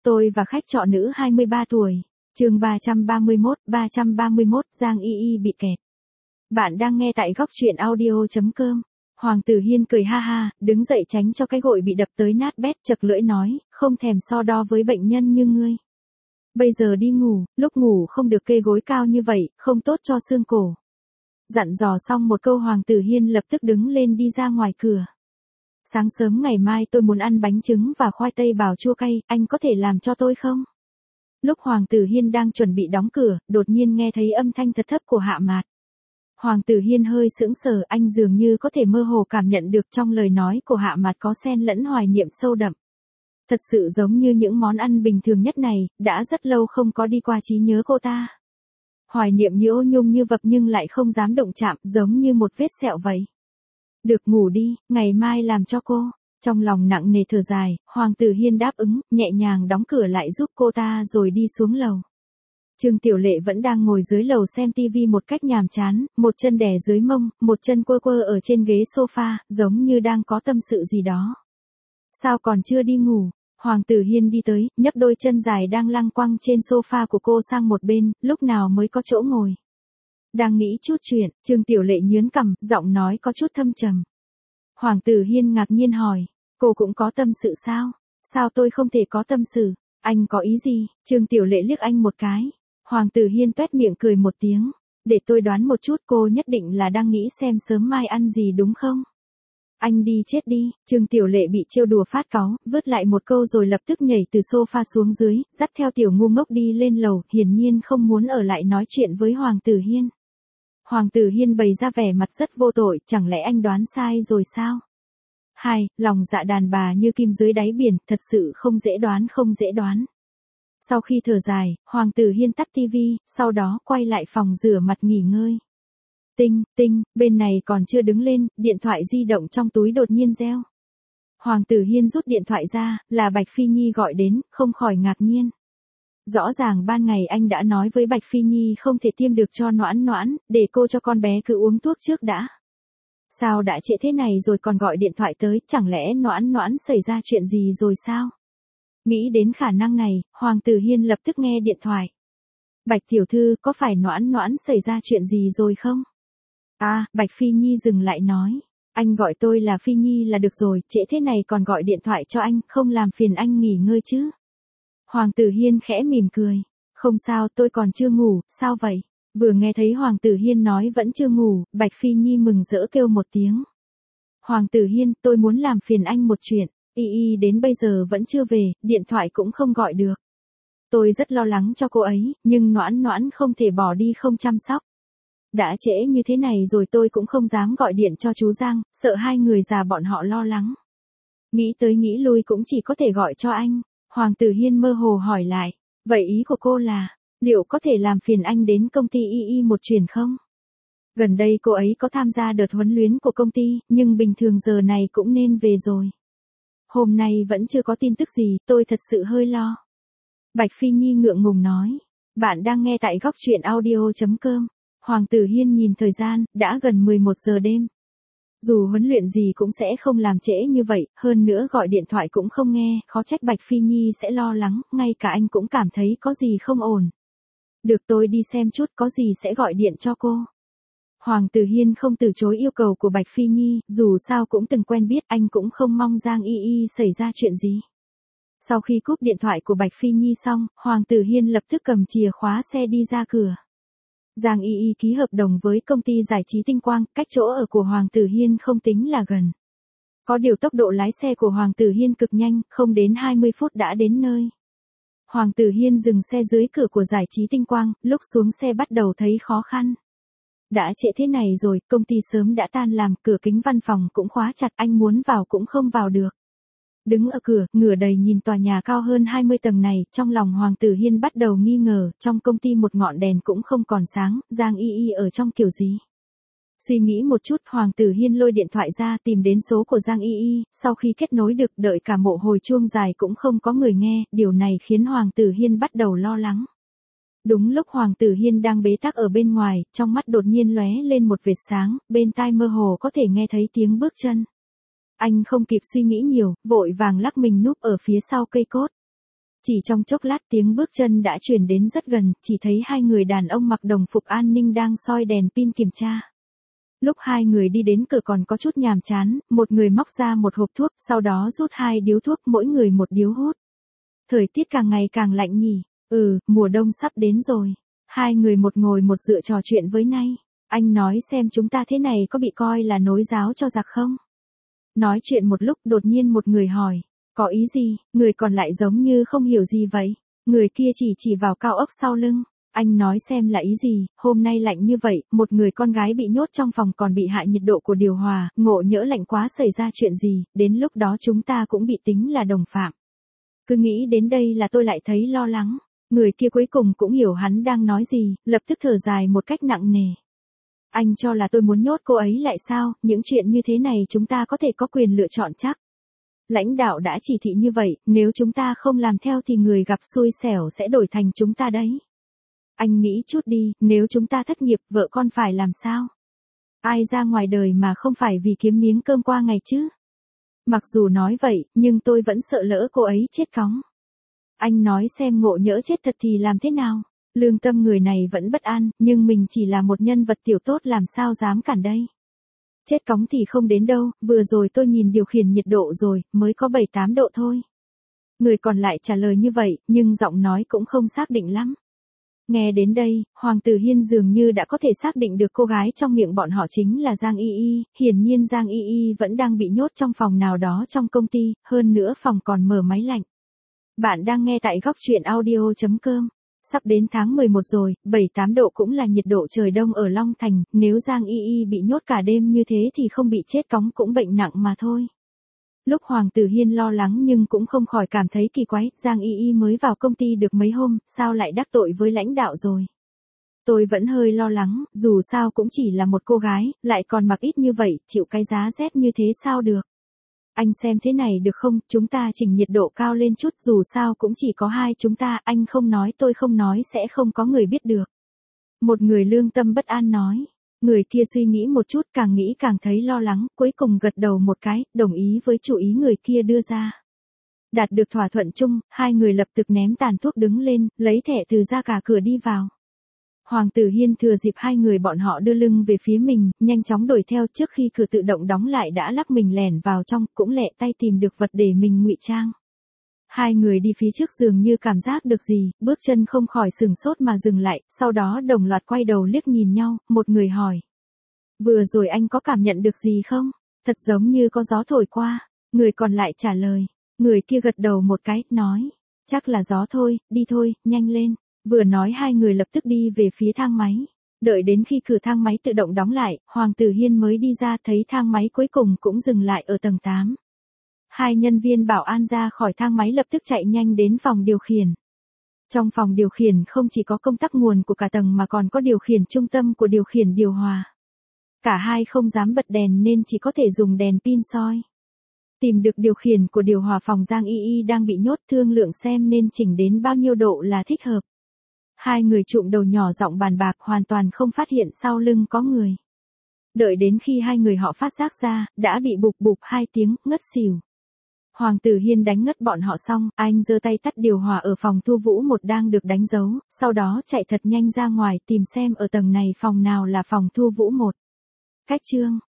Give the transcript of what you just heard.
Tôi và khách trọ nữ 23 tuổi. Chương 331, Giang Y Y bị kẹt. Bạn đang nghe tại góc truyện audio.com. Hoàng Tử Hiên cười ha ha, đứng dậy tránh cho cái gội bị đập tới nát bét, chật lưỡi nói, không thèm so đo với bệnh nhân như ngươi. Bây giờ đi ngủ, lúc ngủ không được kê gối cao như vậy, không tốt cho xương cổ. Dặn dò xong một câu, Hoàng Tử Hiên lập tức đứng lên đi ra ngoài cửa. Sáng sớm ngày mai tôi muốn ăn bánh trứng và khoai tây bào chua cay, anh có thể làm cho tôi không? Lúc Hoàng Tử Hiên đang chuẩn bị đóng cửa, đột nhiên nghe thấy âm thanh thật thấp của Hạ Mạt. Hoàng Tử Hiên hơi sững sờ, anh dường như có thể mơ hồ cảm nhận được trong lời nói của Hạ Mạt có xen lẫn hoài niệm sâu đậm. Thật sự giống như những món ăn bình thường nhất này, đã rất lâu không có đi qua trí nhớ cô ta. Hoài niệm như ô nhung như vập nhưng lại không dám động chạm, giống như một vết sẹo vậy. Được, ngủ đi, ngày mai làm cho cô. Trong lòng nặng nề thở dài, Hoàng Tử Hiên đáp ứng, nhẹ nhàng đóng cửa lại giúp cô ta rồi đi xuống lầu. Trương Tiểu Lệ vẫn đang ngồi dưới lầu xem tivi một cách nhàm chán, một chân đè dưới mông, một chân quơ quơ ở trên ghế sofa, giống như đang có tâm sự gì đó. Sao còn chưa đi ngủ? Hoàng Tử Hiên đi tới, nhấc đôi chân dài đang lăng quăng trên sofa của cô sang một bên, lúc nào mới có chỗ ngồi. Đang nghĩ chút chuyện, Trương Tiểu Lệ nhướng cằm, giọng nói có chút thâm trầm. Hoàng Tử Hiên ngạc nhiên hỏi, cô cũng có tâm sự sao? Sao tôi không thể có tâm sự? Anh có ý gì? Trương Tiểu Lệ liếc anh một cái. Hoàng Tử Hiên toét miệng cười một tiếng. Để tôi đoán một chút, cô nhất định là đang nghĩ xem sớm mai ăn gì đúng không? Anh đi chết đi. Trương Tiểu Lệ bị trêu đùa phát cáu, vứt lại một câu rồi lập tức nhảy từ sofa xuống dưới, dắt theo Tiểu ngu ngốc đi lên lầu, hiển nhiên không muốn ở lại nói chuyện với Hoàng Tử Hiên. Hoàng Tử Hiên bày ra vẻ mặt rất vô tội, chẳng lẽ anh đoán sai rồi sao? Lòng dạ đàn bà như kim dưới đáy biển, thật sự không dễ đoán. Sau khi thở dài, Hoàng Tử Hiên tắt tivi, sau đó quay lại phòng rửa mặt nghỉ ngơi. Tinh, bên này còn chưa đứng lên, điện thoại di động trong túi đột nhiên reo. Hoàng Tử Hiên rút điện thoại ra, là Bạch Phi Nhi gọi đến, không khỏi ngạc nhiên. Rõ ràng ban ngày anh đã nói với Bạch Phi Nhi không thể tiêm được cho Noãn, để cô cho con bé cứ uống thuốc trước đã. Sao đã trễ thế này rồi còn gọi điện thoại tới, chẳng lẽ Noãn xảy ra chuyện gì rồi sao? Nghĩ đến khả năng này, Hoàng Tử Hiên lập tức nghe điện thoại. Bạch tiểu thư, có phải Noãn xảy ra chuyện gì rồi không? Bạch Phi Nhi dừng lại nói. Anh gọi tôi là Phi Nhi là được rồi, trễ thế này còn gọi điện thoại cho anh, không làm phiền anh nghỉ ngơi chứ? Hoàng Tử Hiên khẽ mỉm cười. Không sao, tôi còn chưa ngủ, sao vậy? Vừa nghe thấy Hoàng Tử Hiên nói vẫn chưa ngủ, Bạch Phi Nhi mừng rỡ kêu một tiếng. Hoàng Tử Hiên, tôi muốn làm phiền anh một chuyện. Y đến bây giờ vẫn chưa về, điện thoại cũng không gọi được. Tôi rất lo lắng cho cô ấy, nhưng Noãn không thể bỏ đi không chăm sóc. Đã trễ như thế này rồi tôi cũng không dám gọi điện cho chú Giang, sợ hai người già bọn họ lo lắng. Nghĩ tới nghĩ lui cũng chỉ có thể gọi cho anh. Hoàng Tử Hiên mơ hồ hỏi lại, vậy ý của cô là, liệu có thể làm phiền anh đến công ty Y một chuyến không? Gần đây cô ấy có tham gia đợt huấn luyện của công ty, nhưng bình thường giờ này cũng nên về rồi. Hôm nay vẫn chưa có tin tức gì, tôi thật sự hơi lo. Bạch Phi Nhi ngượng ngùng nói. Bạn đang nghe tại góc truyện audio.com. Hoàng Tử Hiên nhìn thời gian, đã gần 11 giờ đêm. Dù huấn luyện gì cũng sẽ không làm trễ như vậy, hơn nữa gọi điện thoại cũng không nghe, khó trách Bạch Phi Nhi sẽ lo lắng, ngay cả anh cũng cảm thấy có gì không ổn. Được, tôi đi xem chút, có gì sẽ gọi điện cho cô. Hoàng Tử Hiên không từ chối yêu cầu của Bạch Phi Nhi, dù sao cũng từng quen biết, anh cũng không mong Giang Y xảy ra chuyện gì. Sau khi cúp điện thoại của Bạch Phi Nhi xong, Hoàng Tử Hiên lập tức cầm chìa khóa xe đi ra cửa. Giang Y ký hợp đồng với công ty giải trí Tinh Quang, cách chỗ ở của Hoàng Tử Hiên không tính là gần. Có điều tốc độ lái xe của Hoàng Tử Hiên cực nhanh, không đến 20 phút đã đến nơi. Hoàng Tử Hiên dừng xe dưới cửa của giải trí Tinh Quang, lúc xuống xe bắt đầu thấy khó khăn. Đã trễ thế này rồi, công ty sớm đã tan làm, cửa kính văn phòng cũng khóa chặt, anh muốn vào cũng không vào được. Đứng ở cửa, ngửa đầy nhìn tòa nhà cao hơn 20 tầng này, trong lòng Hoàng Tử Hiên bắt đầu nghi ngờ, trong công ty một ngọn đèn cũng không còn sáng, Giang Y ở trong kiểu gì? Suy nghĩ một chút, Hoàng Tử Hiên lôi điện thoại ra tìm đến số của Giang Y, sau khi kết nối được đợi cả một hồi chuông dài cũng không có người nghe, điều này khiến Hoàng Tử Hiên bắt đầu lo lắng. Đúng lúc Hoàng Tử Hiên đang bế tắc ở bên ngoài, trong mắt đột nhiên lóe lên một vệt sáng, bên tai mơ hồ có thể nghe thấy tiếng bước chân. Anh không kịp suy nghĩ nhiều, vội vàng lắc mình núp ở phía sau cây cốt. Chỉ trong chốc lát tiếng bước chân đã chuyển đến rất gần, chỉ thấy hai người đàn ông mặc đồng phục an ninh đang soi đèn pin kiểm tra. Lúc hai người đi đến cửa còn có chút nhàm chán, một người móc ra một hộp thuốc, sau đó rút 2 điếu thuốc, mỗi người một điếu hút. Thời tiết càng ngày càng lạnh nhỉ, mùa đông sắp đến rồi. Hai người một ngồi một dựa trò chuyện với nhau. Anh nói xem chúng ta thế này có bị coi là nối giáo cho giặc không? Nói chuyện một lúc đột nhiên một người hỏi, có ý gì? Người còn lại giống như không hiểu gì vậy. Người kia chỉ vào cao ốc sau lưng. Anh nói xem là ý gì, hôm nay lạnh như vậy, một người con gái bị nhốt trong phòng còn bị hạ nhiệt độ của điều hòa, ngộ nhỡ lạnh quá xảy ra chuyện gì, đến lúc đó chúng ta cũng bị tính là đồng phạm. Cứ nghĩ đến đây là tôi lại thấy lo lắng. Người kia cuối cùng cũng hiểu hắn đang nói gì, lập tức thở dài một cách nặng nề. Anh cho là tôi muốn nhốt cô ấy lại sao, những chuyện như thế này chúng ta có thể có quyền lựa chọn chắc. Lãnh đạo đã chỉ thị như vậy, nếu chúng ta không làm theo thì người gặp xui xẻo sẽ đổi thành chúng ta đấy. Anh nghĩ chút đi, nếu chúng ta thất nghiệp, vợ con phải làm sao? Ai ra ngoài đời mà không phải vì kiếm miếng cơm qua ngày chứ? Mặc dù nói vậy, nhưng tôi vẫn sợ lỡ cô ấy chết cóng. Anh nói xem ngộ nhỡ chết thật thì làm thế nào? Lương tâm người này vẫn bất an, nhưng mình chỉ là một nhân vật tiểu tốt làm sao dám cản đây? Chết cóng thì không đến đâu, vừa rồi tôi nhìn điều khiển nhiệt độ rồi, mới có 7-8 độ thôi. Người còn lại trả lời như vậy, nhưng giọng nói cũng không xác định lắm. Nghe đến đây, Hoàng Tử Hiên dường như đã có thể xác định được cô gái trong miệng bọn họ chính là Giang Y Y, hiển nhiên Giang Y Y vẫn đang bị nhốt trong phòng nào đó trong công ty, hơn nữa phòng còn mở máy lạnh. Bạn đang nghe tại góc truyện audio.com. Sắp đến tháng 11 rồi, 7-8 độ cũng là nhiệt độ trời đông ở Long Thành, nếu Giang Y Y bị nhốt cả đêm như thế thì không bị chết cóng cũng bệnh nặng mà thôi. Lúc Hoàng Tử Hiên lo lắng nhưng cũng không khỏi cảm thấy kỳ quái, Giang Y Y mới vào công ty được mấy hôm, sao lại đắc tội với lãnh đạo rồi. Tôi vẫn hơi lo lắng, dù sao cũng chỉ là một cô gái, lại còn mặc ít như vậy, chịu cái giá rét như thế sao được. Anh xem thế này được không, chúng ta chỉnh nhiệt độ cao lên chút, dù sao cũng chỉ có hai chúng ta, anh không nói tôi không nói sẽ không có người biết được. Một người lương tâm bất an nói. Người kia suy nghĩ một chút, càng nghĩ càng thấy lo lắng, cuối cùng gật đầu một cái, đồng ý với chủ ý người kia đưa ra. Đạt được thỏa thuận chung, hai người lập tức ném tàn thuốc đứng lên, lấy thẻ từ ra cả cửa đi vào. Hoàng Tử Hiên thừa dịp hai người bọn họ đưa lưng về phía mình, nhanh chóng đuổi theo, trước khi cửa tự động đóng lại đã lắc mình lẻn vào trong, cũng lẹ tay tìm được vật để mình ngụy trang. Hai người đi phía trước dường như cảm giác được gì, bước chân không khỏi sừng sốt mà dừng lại, sau đó đồng loạt quay đầu liếc nhìn nhau, một người hỏi. Vừa rồi anh có cảm nhận được gì không? Thật giống như có gió thổi qua. Người còn lại trả lời. Người kia gật đầu một cái, nói. Chắc là gió thôi, đi thôi, nhanh lên. Vừa nói hai người lập tức đi về phía thang máy. Đợi đến khi cửa thang máy tự động đóng lại, Hoàng Tử Hiên mới đi ra thấy thang máy cuối cùng cũng dừng lại ở tầng 8. Hai nhân viên bảo an ra khỏi thang máy lập tức chạy nhanh đến phòng điều khiển. Trong phòng điều khiển không chỉ có công tắc nguồn của cả tầng mà còn có điều khiển trung tâm của điều khiển điều hòa. Cả hai không dám bật đèn nên chỉ có thể dùng đèn pin soi. Tìm được điều khiển của điều hòa phòng Giang Y Y đang bị nhốt, thương lượng xem nên chỉnh đến bao nhiêu độ là thích hợp. Hai người trụm đầu nhỏ giọng bàn bạc, hoàn toàn không phát hiện sau lưng có người. Đợi đến khi hai người họ phát giác ra, đã bị bụp bụp 2 tiếng, ngất xỉu. Hoàng Tử Hiên đánh ngất bọn họ xong, anh giơ tay tắt điều hòa ở phòng Thu Vũ một đang được đánh dấu, sau đó chạy thật nhanh ra ngoài tìm xem ở tầng này phòng nào là phòng Thu Vũ một. Cách chương